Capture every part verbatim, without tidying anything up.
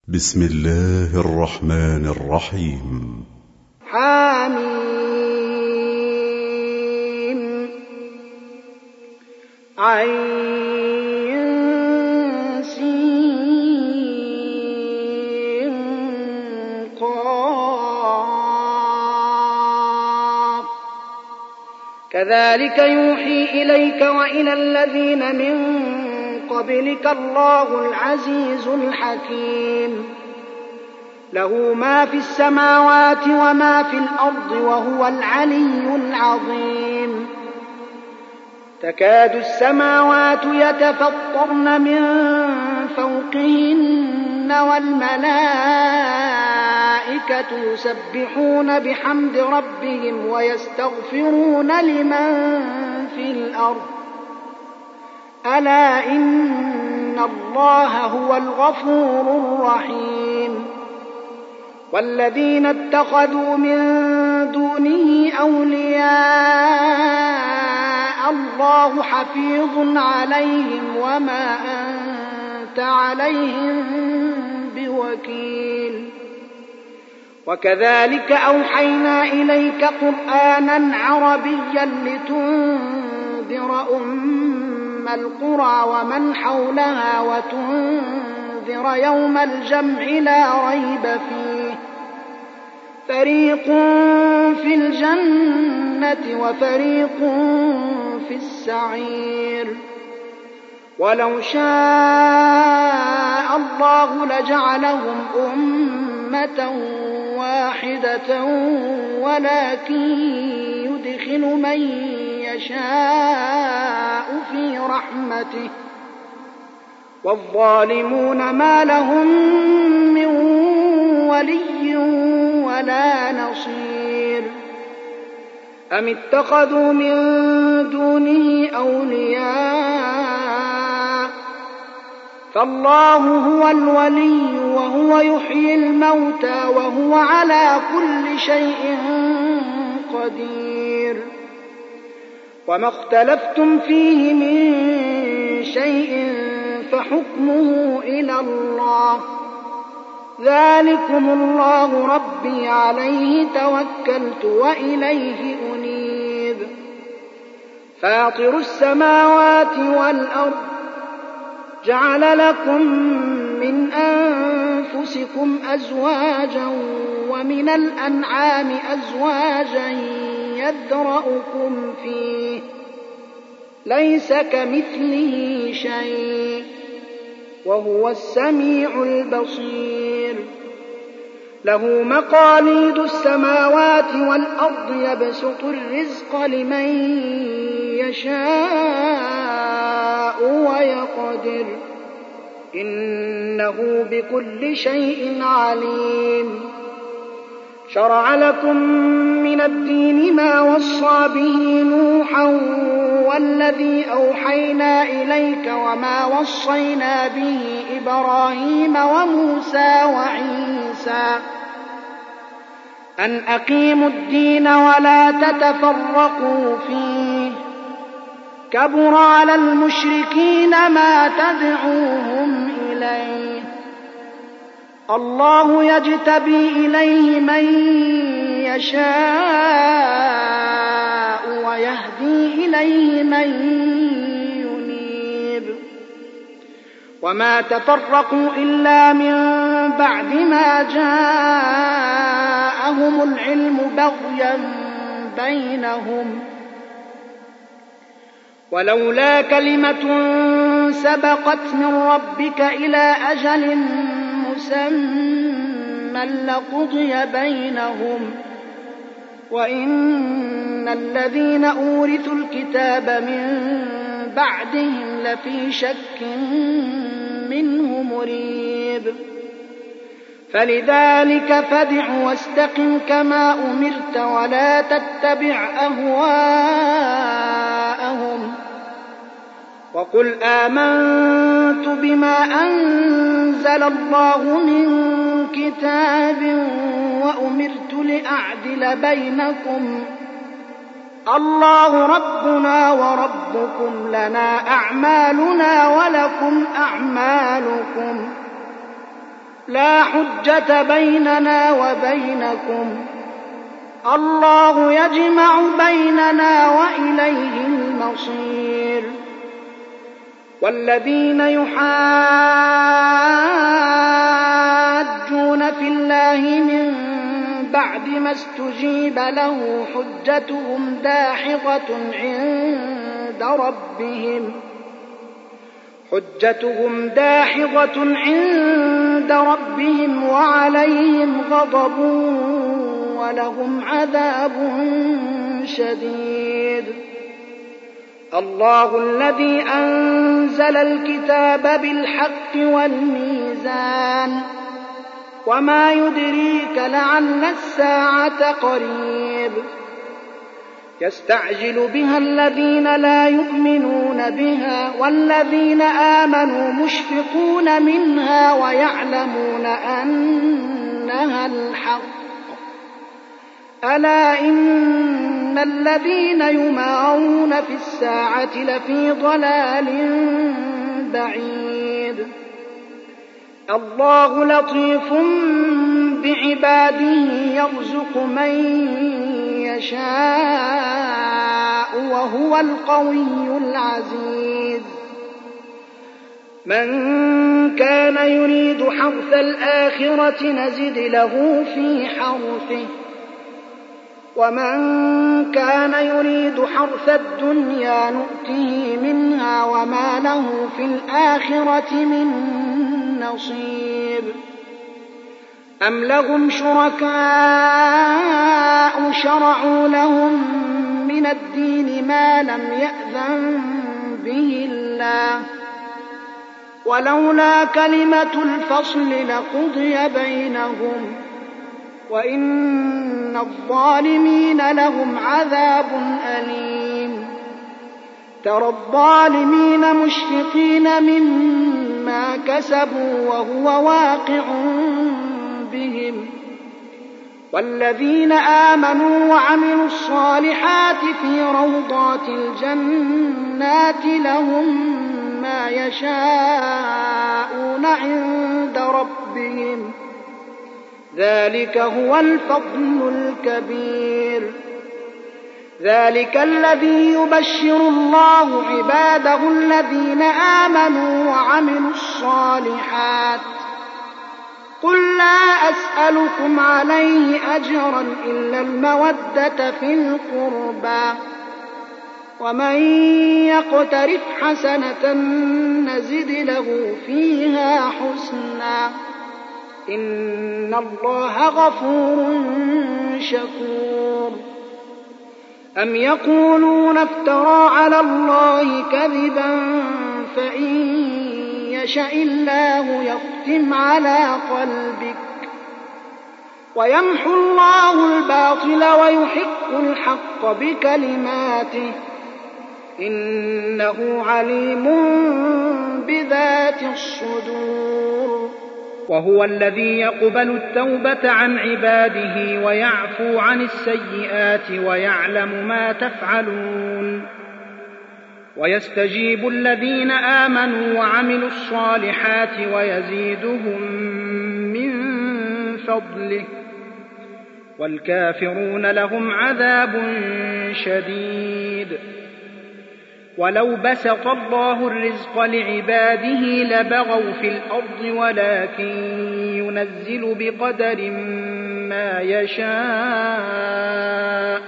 بسم الله الرحمن الرحيم. حميم عين سين قاف كذلك يوحي إليك وإلى الذين من قبلك الله العزيز الحكيم له ما في السماوات وما في الأرض وهو العلي العظيم تكاد السماوات يتفطرن من فوقهن والملائكة يسبحون بحمد ربهم ويستغفرون لمن في الأرض ألا إن الله هو الغفور الرحيم والذين اتخذوا من دونه أولياء الله حفيظ عليهم وما أنت عليهم بوكيل وكذلك أوحينا إليك قرآنا عربيا لتنذر أم القرى ومن حولها وتنذر يوم الجمع لا ريب فيه فريق في الجنة وفريق في السعير ولو شاء الله لجعلهم أمة واحدة ولكن يدخل من يشاء في رحمته والظالمون ما لهم من ولي ولا نصير أم اتخذوا من دونه أولياء فالله هو الولي وهو يحيي الموتى وهو على كل شيء قدير وما اختلفتم فيه من شيء فحكمه إلى الله ذلكم الله ربي عليه توكلت وإليه أنيب فاطر السماوات والأرض جعل لكم من أنفسكم أزواجا ومن الأنعام أزواجا يذرأكم فيه ليس كمثله شيء وهو السميع البصير له مقاليد السماوات والأرض يبسط الرزق لمن يشاء ويقدر إنه بكل شيء عليم شرع لكم من الدين ما وصى به نوحا والذي أوحينا إليك وما وصينا به إبراهيم وموسى وعيسى أن أقيموا الدين ولا تتفرقوا فيه كبر على المشركين ما تدعوهم إليه الله يجتبي إليه من يشاء ويهدي إليه من ينيب وما تفرقوا إلا من بعد ما جاءهم العلم بغيا بينهم ولولا كلمة سبقت من ربك إلى أجل مسمى لقضي بينهم وإن الذين أورثوا الكتاب من بعدهم لفي شك منه مريب فلذلك فادع واستقم كما أمرت ولا تتبع أهواءهم وقل آمنت بما أنزل الله من كتاب وأمرت لأعدل بينكم الله ربنا وربكم لنا أعمالنا ولكم أعمالكم لا حجة بيننا وبينكم الله يجمع بيننا وإليه المصير والذين يحاجون في الله من بعد ما استجيب له حجتهم داحضة عند ربهم حجتهم داحضة عند ربهم وعليهم غضب ولهم عذاب شديد الله الذي أنزل الكتاب بالحق والميزان وما يدريك لعل الساعة قريب يستعجل بها الذين لا يؤمنون بها والذين آمنوا مشفقون منها ويعلمون أنها الحق ألا إن الذين يمارون في الساعة لفي ضلال بعيد الله لطيف بعباده يرزق من يشاء وهو القوي العزيز من كان يريد حرث الآخرة نزد له في حرثه ومن كان يريد حرث الدنيا نؤته منها وما له في الآخرة من نصيب أم لهم شركاء شرعوا لهم من الدين ما لم يأذن به الله ولولا كلمة الفصل لقضي بينهم وإن الظالمين لهم عذاب أليم ترى الظالمين مشفقين مما كسبوا وهو واقع بهم والذين آمنوا وعملوا الصالحات في روضات الجنات لهم ما يشاءون عند ربهم ذلك هو الفضل الكبير ذلك الذي يبشر الله عباده الذين آمنوا وعملوا الصالحات قل لا أسألكم عليه أجرا إلا المودة في القربى ومن يقترف حسنة نزد له فيها حسنا إن الله غفور شكور أم يقولون افترى على الله كذبا فإن يشاء الله يختم على قلبك ويمحو الله الباطل ويحق الحق بكلماته إنه عليم بذات الصدور وهو الذي يقبل التوبة عن عباده ويعفو عن السيئات ويعلم ما تفعلون ويستجيب الذين آمنوا وعملوا الصالحات ويزيدهم من فضله والكافرون لهم عذاب شديد ولو بسط الله الرزق لعباده لبغوا في الأرض ولكن ينزل بقدر ما يشاء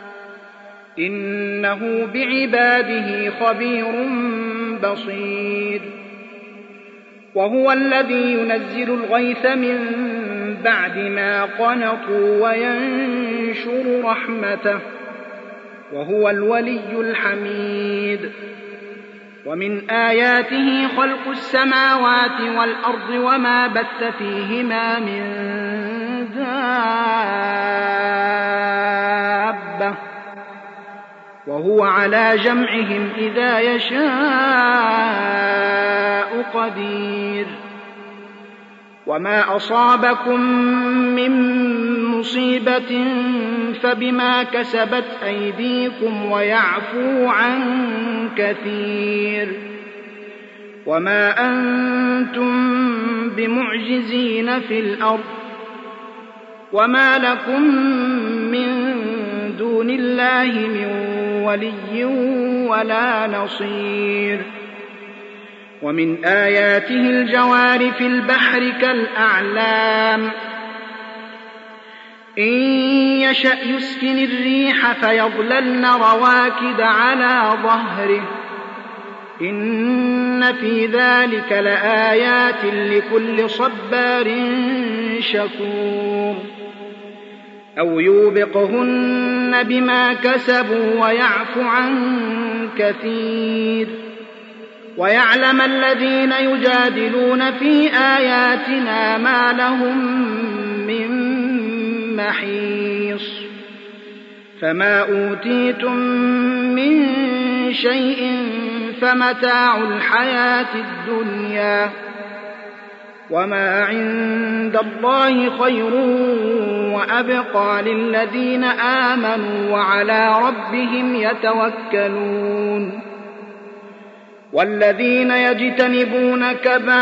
إنه بعباده خبير بصير وهو الذي ينزل الغيث من بعد ما قنطوا وينشر رحمته وهو الولي الحميد ومن آياته خلق السماوات والأرض وما بث فيهما من دابة وهو على جمعهم إذا يشاء قدير وما أصابكم من مصيبة فبما كسبت أيديكم ويعفو عن كثير وما أنتم بمعجزين في الأرض وما لكم من دون الله من ولي ولا نصير. ومن آياته الجوار في البحر كالأعلام إن يشأ يسكن الريح فيظللن رواكد على ظهره إن في ذلك لآيات لكل صبار شكور. أو يوبقهن بما كسبوا ويعفو عن كثير ويعلم الذين يجادلون في آياتنا ما لهم من محيص. فما أوتيتم من شيء فمتاع الحياة الدنيا وما عند الله خير وأبقى للذين آمنوا وعلى ربهم يتوكلون. والذين يجتنبون كبائر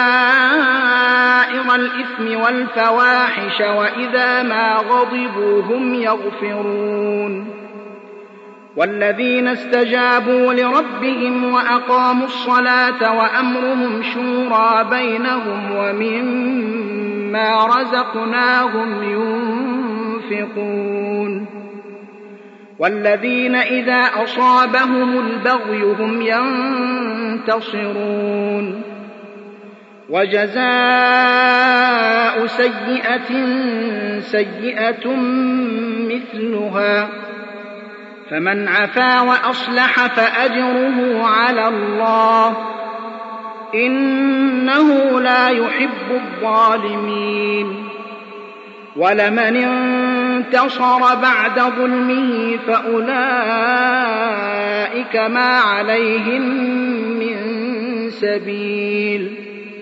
الإثم والفواحش وإذا ما غضبوا هم يغفرون. والذين استجابوا لربهم وأقاموا الصلاة وأمرهم شورى بينهم ومما رزقناهم ينفقون. والذين إذا أصابهم البغي هم ينتصرون. وجزاء سيئة سيئة مثلها فمن عفا وأصلح فأجره على الله إنه لا يحب الظالمين. ولمن انتصر بعد ظلمه فأولئك ما عليهم من سبيل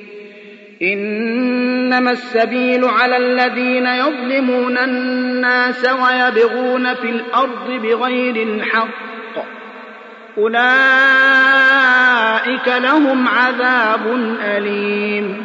إنما السبيل على الذين يظلمون الناس ويبغون في الأرض بغير الحق أولئك لهم عذاب أليم.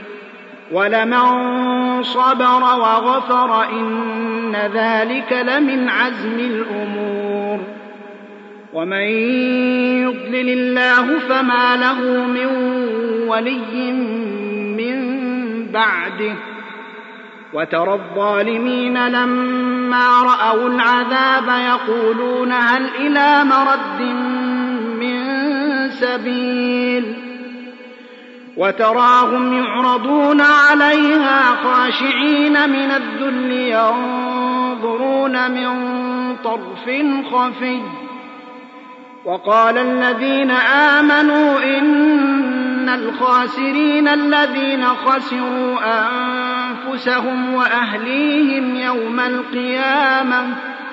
ولمن صبر وغفر إن ذلك لمن عزم الأمور. ومن يضلل الله فما له من ولي من بعده. وترى الظالمين لما رأوا العذاب يقولون هل إلى مرد من سبيل وتراهم يعرضون عليها خاشعين من الذل ينظرون من طرف خفي. وقال الذين آمنوا إن الخاسرين الذين خسروا أنفسهم وأهليهم يوم القيامة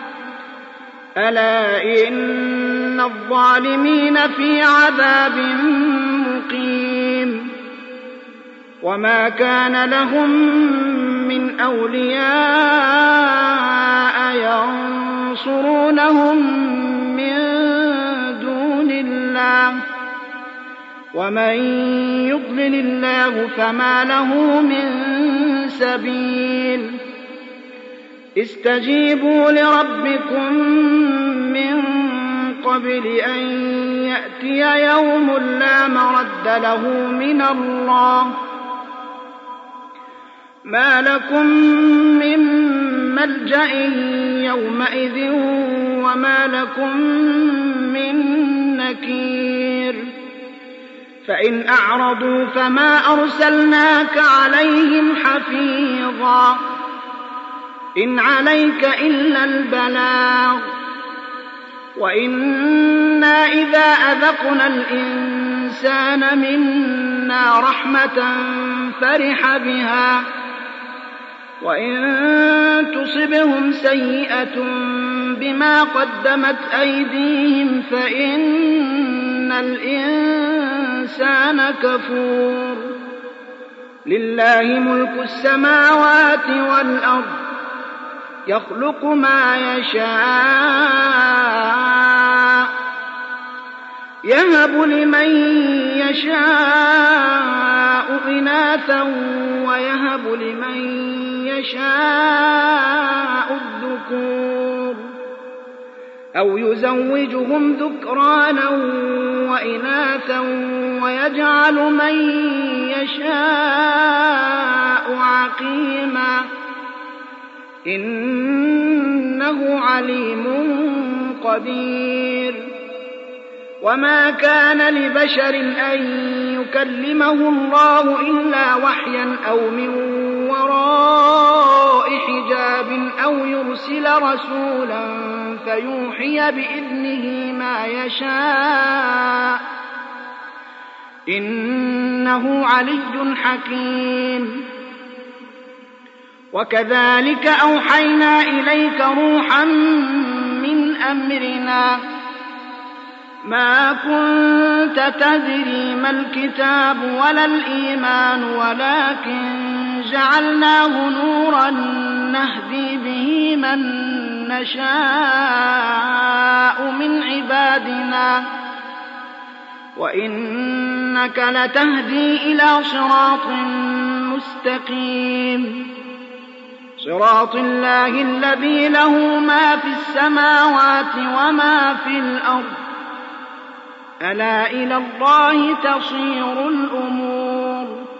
ألا إن الظالمين في عذاب مقيم. وما كان لهم من أولياء ينصرونهم من دون الله ومن يضلل الله فما له من سبيل. استجيبوا لربكم من قبل أن يأتي يوم لا مرد له من الله ما لكم من ملجأ يومئذ وما لكم من نكير. فإن أعرضوا فما أرسلناك عليهم حفيظا إن عليك إلا البلاغ وإنا إذا أذقنا الإنسان منا رحمة فرح بها وإن تصبهم سيئة بما قدمت أيديهم فإن الإنسان كفور. لله ملك السماوات والأرض يخلق ما يشاء يهب لمن يشاء إناثا ويهب لمن يشاء الذكور أو يزوجهم ذكرانا وإناثا ويجعل من يشاء عقيما إنه عليم قدير. وما كان لبشر أن يكلمه الله إلا وحيا أو من وراء حجاب أو يرسل رسولا فيوحي بإذنه ما يشاء إنه علي حكيم. وكذلك أوحينا إليك روحا من أمرنا ما كنت تدري ما الكتاب ولا الإيمان ولكن جعلناه نورا نهدي به من نشاء من عبادنا وإنك لتهدي إلى صراط مستقيم صراط الله الذي له ما في السماوات وما في الأرض ألا إلى الله تصير الأمور.